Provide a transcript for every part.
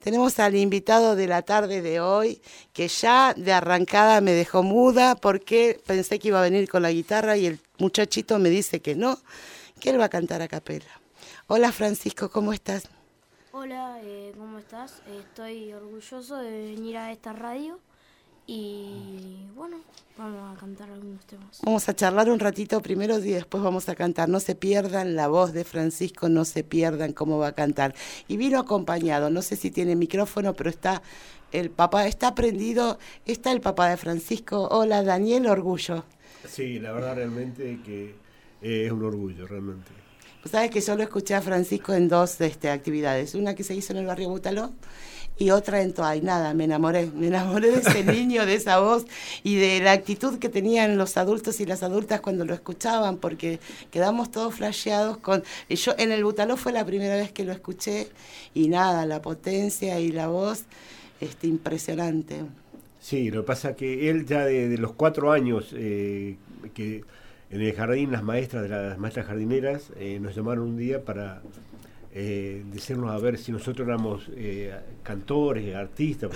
Tenemos al invitado de la tarde de hoy, que ya de arrancada me dejó muda porque pensé que iba a venir con la guitarra y el muchachito me dice que no, que él va a cantar a capela. Hola Francisco, ¿cómo estás? Hola, ¿cómo estás? Estoy orgulloso de venir a esta radio y bueno, vamos a cantar algunos temas. Vamos a charlar un ratito primero y después vamos a cantar. No se pierdan la voz de Francisco, no se pierdan cómo va a cantar. Y vino acompañado, no sé si tiene micrófono, pero está el papá, está prendido, está el papá de Francisco. Hola Daniel, orgullo. Sí, la verdad realmente que es un orgullo, realmente. Pues sabes que yo lo escuché a Francisco en dos actividades, una que se hizo en el barrio Butaló y otra en Toay. Nada, me enamoré de ese niño, de esa voz y de la actitud que tenían los adultos y las adultas cuando lo escuchaban, porque quedamos todos flasheados con... Yo en el Butaló fue la primera vez que lo escuché y nada, la potencia y la voz, impresionante. Sí, lo que pasa es que él ya de los 4 años que en el jardín las maestras jardineras nos llamaron un día para decirnos a ver si nosotros éramos cantores, artistas,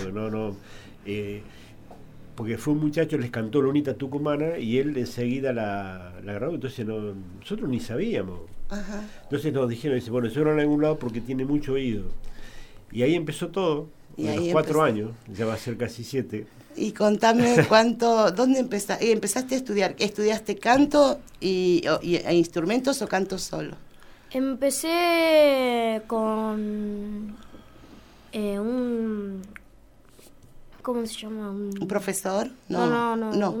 porque fue un muchacho, les cantó Lunita Tucumana y él enseguida la grabó, entonces nosotros ni sabíamos. Ajá. Entonces nos dijeron, dice, bueno, yo no en algún lado porque tiene mucho oído. Y ahí empezó todo, a los 4 años, ya va a ser casi 7. Y contame ¿dónde empezaste a estudiar? ¿Estudiaste canto e instrumentos o canto solo? Empecé con ¿cómo se llama? ¿Un profesor? No.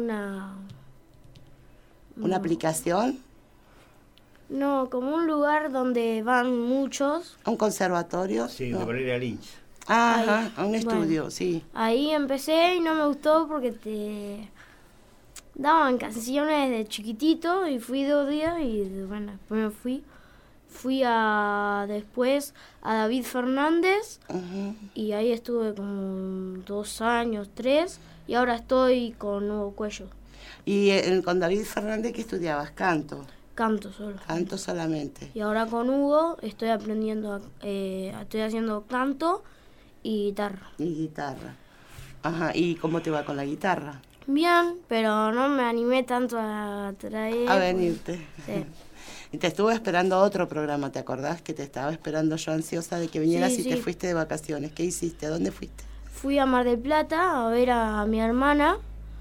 ¿Una aplicación? No, como un lugar donde van muchos. ¿Un conservatorio? Sí, no. de Valeria Lynch. Ajá, Ahí, un estudio, bueno, sí. Ahí empecé y no me gustó porque te daban canciones de chiquitito y fui 2 días y bueno, después me fui. Fui después a David Fernández. Uh-huh. Y ahí estuve como 2 años, 3 y ahora estoy con Nuevo Cuello. ¿Y con David Fernández qué estudiabas? ¿Canto? Canto solo. Canto solamente. Y ahora con Hugo estoy aprendiendo, estoy haciendo canto y guitarra. Y guitarra. Ajá, ¿y cómo te va con la guitarra? Bien, pero no me animé tanto a traer. A venirte. Sí. Y te estuve esperando otro programa, ¿te acordás? Que te estaba esperando yo ansiosa de que vinieras y te fuiste de vacaciones. ¿Qué hiciste? ¿A dónde fuiste? Fui a Mar del Plata a ver a mi hermana,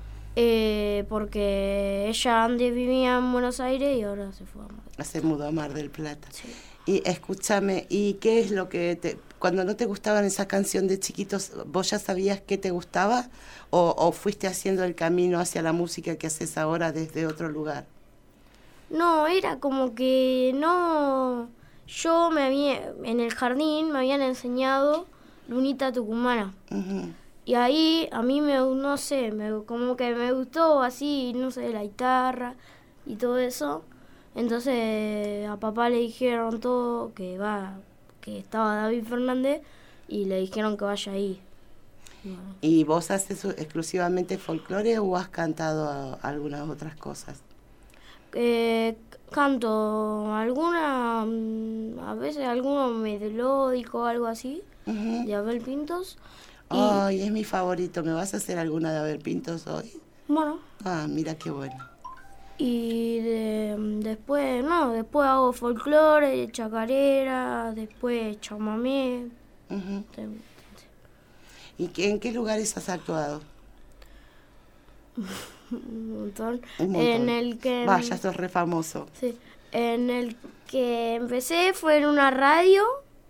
porque ella antes vivía en Buenos Aires y ahora se fue a Mar del Plata. Se mudó a Mar del Plata. Sí. Y escúchame, ¿y qué es lo que cuando no te gustaban esas canciones de chiquitos, vos ya sabías qué te gustaba? ¿O fuiste haciendo el camino hacia la música que haces ahora desde otro lugar? No, era como que no... en el jardín me habían enseñado Lunita Tucumana. Uh-huh. Y ahí a mí como que me gustó así, no sé, la guitarra y todo eso. Entonces a papá le dijeron todo que estaba David Fernández y le dijeron que vaya ahí. Bueno. ¿Y vos haces exclusivamente folclore o has cantado algunas otras cosas? Canto a veces alguno melódico, algo así, Uh-huh. de Abel Pintos. Ay, es mi favorito. ¿Me vas a hacer alguna de Abel Pintos hoy? Bueno. Ah, mira qué bueno. Y después hago folclore, chacarera, después chamamé. Uh-huh. ¿Y en qué lugares has actuado? Un montón. Un montón. En el que... Vaya, sos re famoso. Sí. En el que empecé fue en una radio,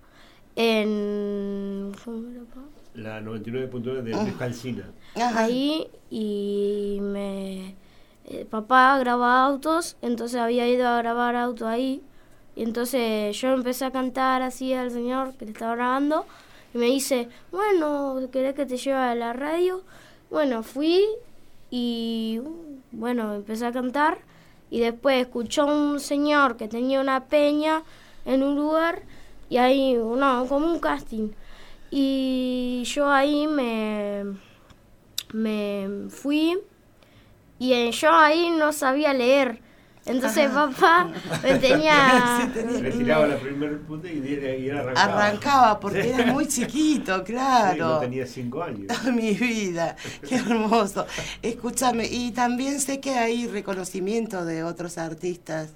¿cómo era, papá? La 99.9 de Calcina. Ahí, y papá grababa autos, entonces había ido a grabar autos ahí. Y entonces yo empecé a cantar así al señor que le estaba grabando. Y me dice, bueno, ¿querés que te lleve a la radio? Bueno, fui y bueno, empecé a cantar. Y después escuchó un señor que tenía una peña en un lugar. Y ahí, como un casting. Y yo ahí me fui. Y yo ahí no sabía leer. Entonces papá me tenía... Le tiraba la primera punta y él arrancaba. Arrancaba porque era muy chiquito, claro. Sí, no tenía 5 años. Mi vida, qué hermoso. Escúchame, y también sé que hay reconocimiento de otros artistas.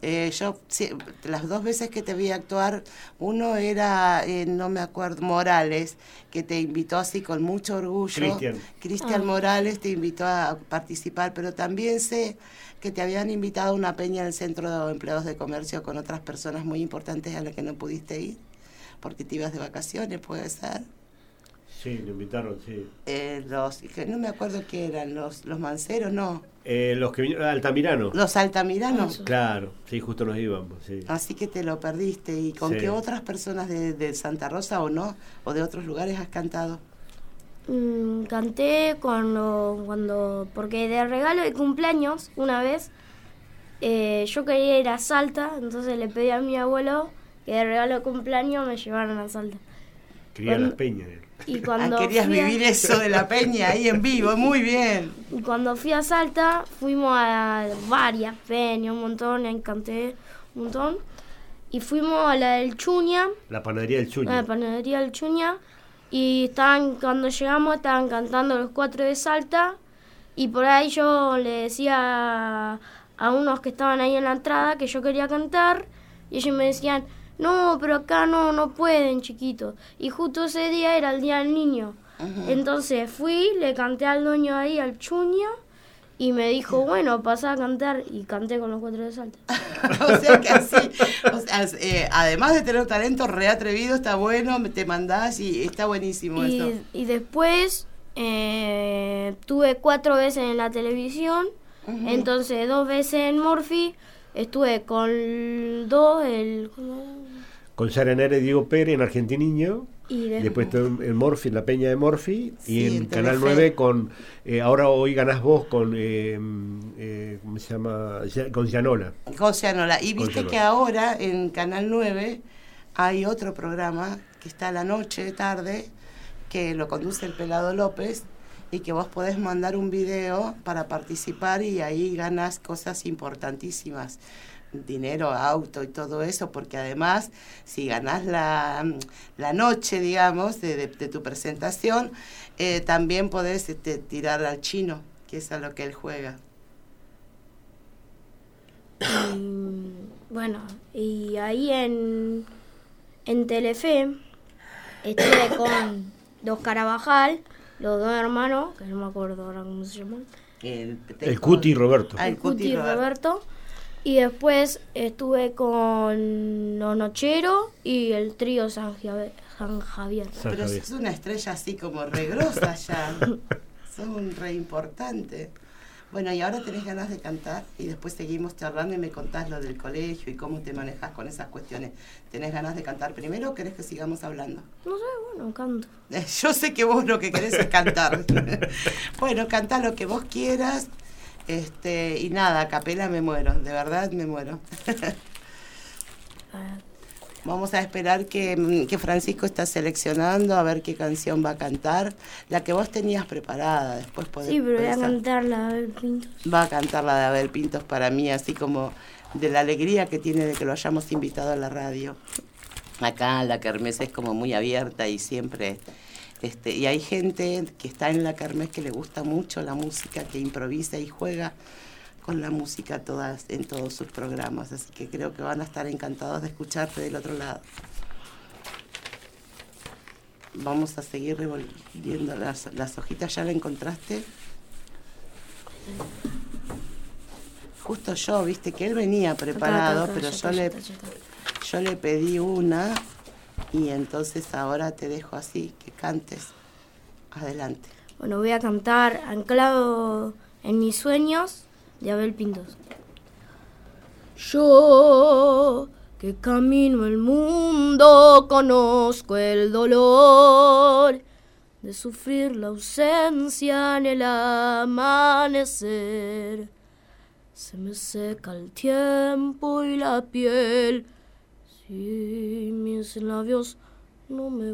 Las 2 veces que te vi actuar, uno era, no me acuerdo, Morales, que te invitó así con mucho orgullo. Cristian Morales te invitó a participar, pero también sé que te habían invitado a una peña en el Centro de Empleados de Comercio con otras personas muy importantes a las que no pudiste ir, porque te ibas de vacaciones, puede ser. Sí, lo invitaron, sí. No me acuerdo qué eran, los manceros, no. Los que vinieron, Altamirano. Los altamiranos. Clapues sí, justo nos íbamos, sí. Así que te lo perdiste. ¿Y con qué otras personas de Santa Rosa o no, o de otros lugares has cantado? Canté porque de regalo de cumpleaños, una vez, yo quería ir a Salta, entonces le pedí a mi abuelo que de regalo de cumpleaños me llevaran a Salta. Quería las peñas. Y cuando querías vivir eso de la peña ahí en vivo, muy bien. Y cuando fui a Salta, fuimos a varias peñas, un montón, ahí canté un montón. Y fuimos a la del Chuña. La panadería del Chuña. La panadería del Chuña. Y cuando llegamos estaban cantando los 4 de Salta. Y por ahí yo le decía a unos que estaban ahí en la entrada que yo quería cantar. Y ellos me decían... No, pero acá no pueden, chiquitos. Y justo ese día era el Día del Niño. Uh-huh. Entonces fui, le canté al dueño ahí, al Chuña, y me dijo, bueno, pasá a cantar. Y canté con los 4 de Salta. O sea que así, además de tener un talento re atrevido, está bueno, te mandás y está buenísimo eso. Y después tuve 4 veces en la televisión, uh-huh. Entonces 2 veces en Morphy. Estuve con Sara Nere y Diego Pérez en Argentiniño. Y después estuve en Morphy, en la Peña de Morphy. Sí, y en Canal 9 con... ahora hoy ganás vos con... ¿cómo se llama? Con Gianola. Con Gianola. Y viste que ahora en Canal 9 hay otro programa que está a la noche, tarde, que lo conduce el Pelado López, y que vos podés mandar un video para participar y ahí ganas cosas importantísimas, dinero, auto y todo eso, porque además si ganás la noche, digamos, de tu presentación, también podés tirar al chino, que es a lo que él juega. Bueno, y ahí en Telefe estuve con los Carabajal, los 2 hermanos, que no me acuerdo ahora cómo se llaman. El Cuti y Roberto. El Cuti y Roberto. Y después estuve con los Nocheros y el trío San Javier. Pero sos una estrella así como re grosa ya. Sos un re importante. Bueno, y ahora tenés ganas de cantar y después seguimos charlando y me contás lo del colegio y cómo te manejás con esas cuestiones. ¿Tenés ganas de cantar primero o querés que sigamos hablando? No sé, bueno, canto. Yo sé que vos lo que querés es cantar. Bueno, cantá lo que vos quieras. Y nada, a capela me muero, de verdad me muero. Vamos a esperar que Francisco está seleccionando a ver qué canción va a cantar. La que vos tenías preparada, después podés... Sí, pero voy a cantar la de Abel Pintos. Va a cantar la de Abel Pintos para mí, así como de la alegría que tiene de que lo hayamos invitado a la radio. Acá la kermés es como muy abierta y siempre... y hay gente que está en la kermés que le gusta mucho la música, que improvisa y juega con la música en todos sus programas, así que creo que van a estar encantados de escucharte del otro lado. Vamos a seguir revolviendo las hojitas. ¿Ya la encontraste? Justo yo, viste que él venía preparado, pero yo le pedí una y entonces ahora te dejo así, que cantes. Adelante. Bueno, voy a cantar Anclado en mis sueños, de Abel Pintos. Yo, que camino el mundo, conozco el dolor de sufrir la ausencia en el amanecer. Se me seca el tiempo y la piel si mis labios no me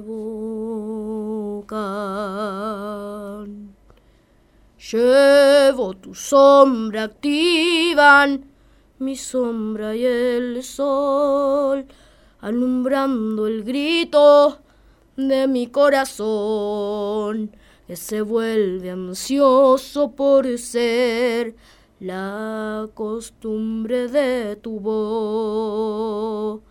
evocan. Llevo tu sombra activa en mi sombra y el sol, alumbrando el grito de mi corazón, que se vuelve ansioso por ser la costumbre de tu boca.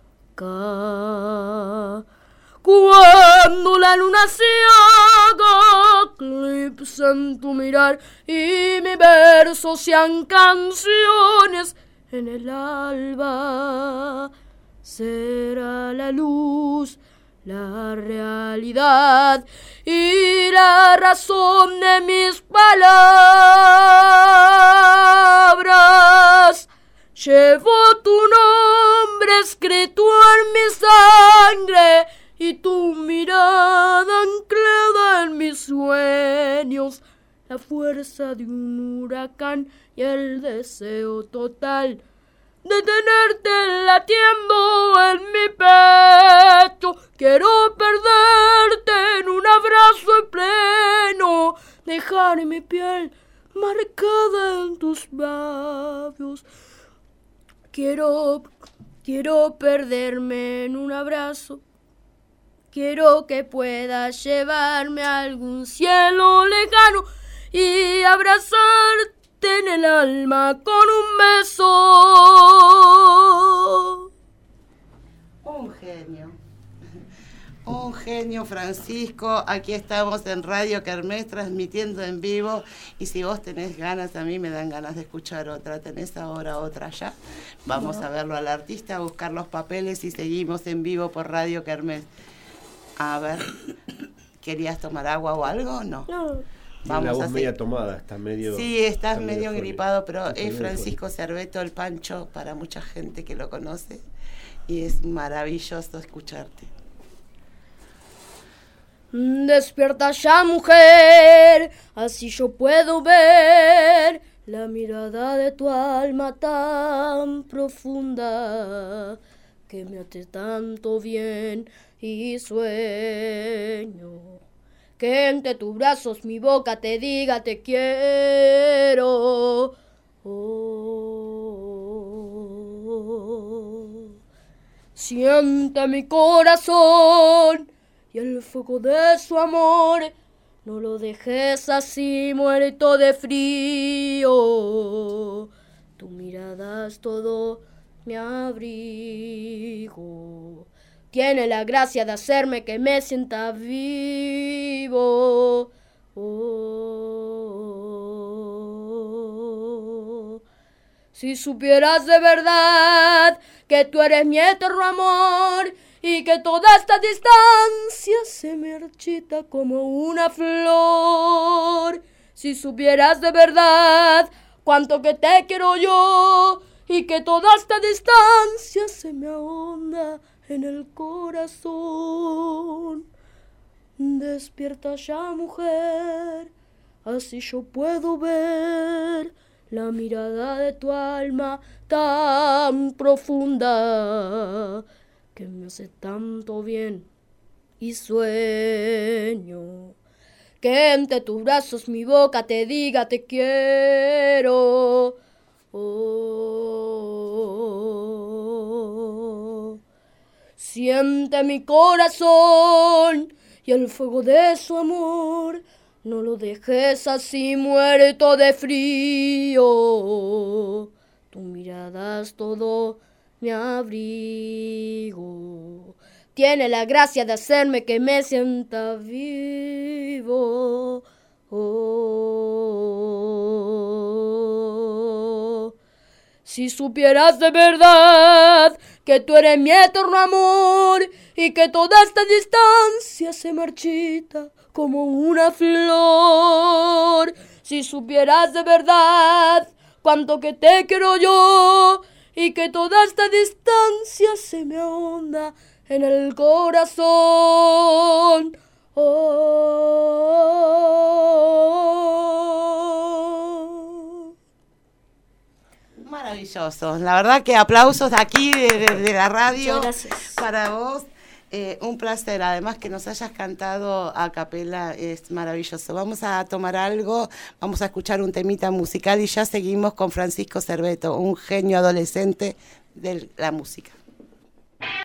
Cuando la luna se haga eclipse en tu mirar y mi verso sean canciones en el alba, será la luz, la realidad y la razón de mis palabras. Llevo tu nombre escrito en mi sangre y tu mirada anclada en mis sueños, la fuerza de un huracán y el deseo total de tenerte latiendo en mi pecho. Quiero perderte en un abrazo en pleno, dejar mi piel marcada en tus labios. Quiero perderme en un abrazo. Quiero que puedas llevarme a algún cielo lejano y abrazarte en el alma con un beso. Un genio. Un genio, Francisco. Aquí estamos en Radio Kermés transmitiendo en vivo. Y si vos tenés ganas, a mí me dan ganas de escuchar otra. ¿Tenés ahora otra ya? Vamos a verlo al artista, a buscar los papeles y seguimos en vivo por Radio Kermés. A ver, ¿querías tomar agua o algo? No. Vamos la voz media tomada, está medio... Sí, estás medio gripado, pero es Francisco Cerveto, el Pancho, para mucha gente que lo conoce. Y es maravilloso escucharte. Despierta ya, mujer, así yo puedo ver la mirada de tu alma tan profunda que me hace tanto bien y sueño que entre tus brazos mi boca te diga te quiero. Siente mi corazón y el fuego de su amor, no lo dejes así muerto de frío. Tu mirada es todo mi abrigo, tiene la gracia de hacerme que me sienta vivo. Si supieras de verdad que tú eres mi eterno amor y que toda esta distancia se marchita como una flor. Si supieras de verdad cuánto que te quiero yo y que toda esta distancia se me ahonda en el corazón. Despierta ya, mujer, así yo puedo ver la mirada de tu alma tan profunda que me hace tanto bien y sueño que entre tus brazos mi boca te diga te quiero. Siente mi corazón y el fuego de su amor, no lo dejes así muerto de frío. Tu mirada es todo mi abrigo, tiene la gracia de hacerme que me sienta vivo. Si supieras de verdad que tú eres mi eterno amor y que toda esta distancia se marchita como una flor. Si supieras de verdad cuánto que te quiero yo y que toda esta distancia se me ahonda en el corazón. Maravilloso. La verdad que aplausos de aquí, de la radio, para vos. Un placer, además que nos hayas cantado a capela es maravilloso. Vamos a tomar algo, vamos a escuchar un temita musical y ya seguimos con Francisco Cerveto, un genio adolescente de la música.